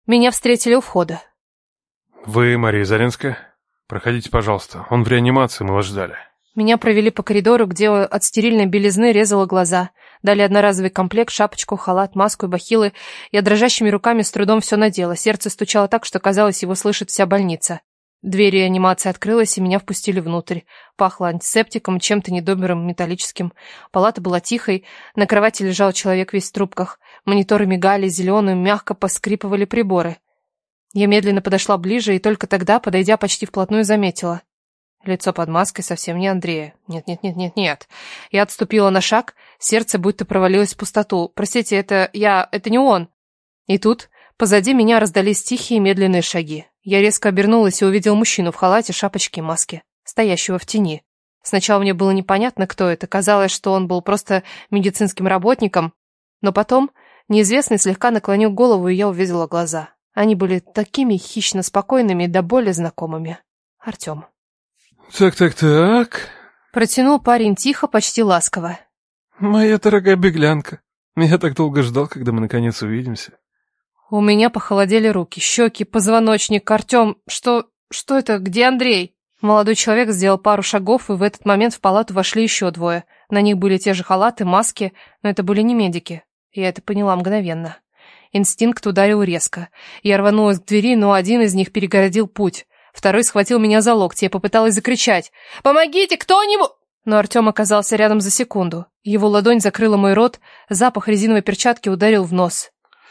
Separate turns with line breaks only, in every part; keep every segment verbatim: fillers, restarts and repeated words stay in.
Меня встретили у входа.
Вы Мария Заринская? Проходите, пожалуйста. Он в реанимации, мы вас ждали.
Меня провели по коридору, где от стерильной белизны резало глаза. Дали одноразовый комплект, шапочку, халат, маску и бахилы. Я дрожащими руками с трудом все надела. Сердце стучало так, что казалось, его слышит вся больница. Дверь реанимации открылась, и меня впустили внутрь. Пахло антисептиком, чем-то недобрым, металлическим. Палата была тихой. На кровати лежал человек весь в трубках. Мониторы мигали, зеленым, мягко поскрипывали приборы. Я медленно подошла ближе, и только тогда, подойдя почти вплотную, заметила. Лицо под маской совсем не Андрея. Нет-нет-нет-нет-нет. Я отступила на шаг, сердце будто провалилось в пустоту. Простите, это я... это не он. И тут позади меня раздались тихие медленные шаги. Я резко обернулась и увидела мужчину в халате, шапочке и маске, стоящего в тени. Сначала мне было непонятно, кто это. Казалось, что он был просто медицинским работником. Но потом неизвестный слегка наклонил голову, и я увидела глаза. Они были такими хищно спокойными, да более знакомыми. Артем.
Так-так-так.
Протянул парень тихо, почти ласково.
Моя дорогая беглянка. Я так долго ждал, когда мы наконец увидимся.
У меня похолодели руки, щеки, позвоночник. Артем, что... что это? Где Андрей? Молодой человек сделал пару шагов, и в этот момент в палату вошли еще двое. На них были те же халаты, маски, но это были не медики. Я это поняла мгновенно. Инстинкт ударил резко. Я рванулась к двери, но один из них перегородил путь. Второй схватил меня за локти. Я попыталась закричать: «Помогите, кто-нибудь!» Но Артем оказался рядом за секунду. Его ладонь закрыла мой рот, запах резиновой перчатки ударил в нос.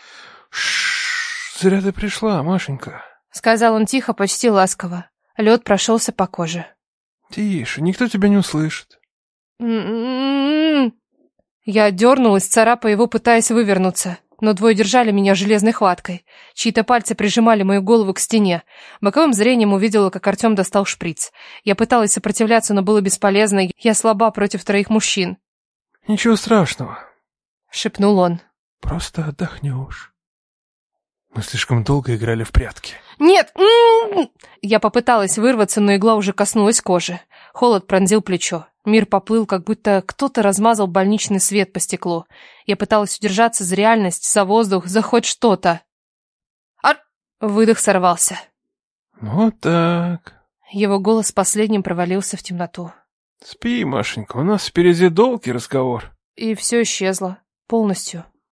«Ш-ш-ш, зря ты пришла, Машенька», —
сказал он тихо, почти ласково. Лед прошелся по коже.
«Тише, никто тебя не услышит».
«М-м-м-м». Я дернулась, царапая его, пытаясь вывернуться. Но двое держали меня железной хваткой. Чьи-то пальцы прижимали мою голову к стене. Боковым зрением увидела, как Артем достал шприц. Я пыталась сопротивляться, но было бесполезно. Я слаба против троих мужчин.
«Ничего страшного»,
— шепнул он.
«Просто отдохнешь. Мы слишком долго играли в прятки».
«Нет!» Я попыталась вырваться, но игла уже коснулась кожи. Холод пронзил плечо. Мир поплыл, как будто кто-то размазал больничный свет по стеклу. Я пыталась удержаться за реальность, за воздух, за хоть что-то. Ар... Выдох сорвался.
«Вот так».
Его голос последним провалился в темноту.
«Спи, Машенька, у нас впереди долгий разговор».
И все исчезло. Полностью.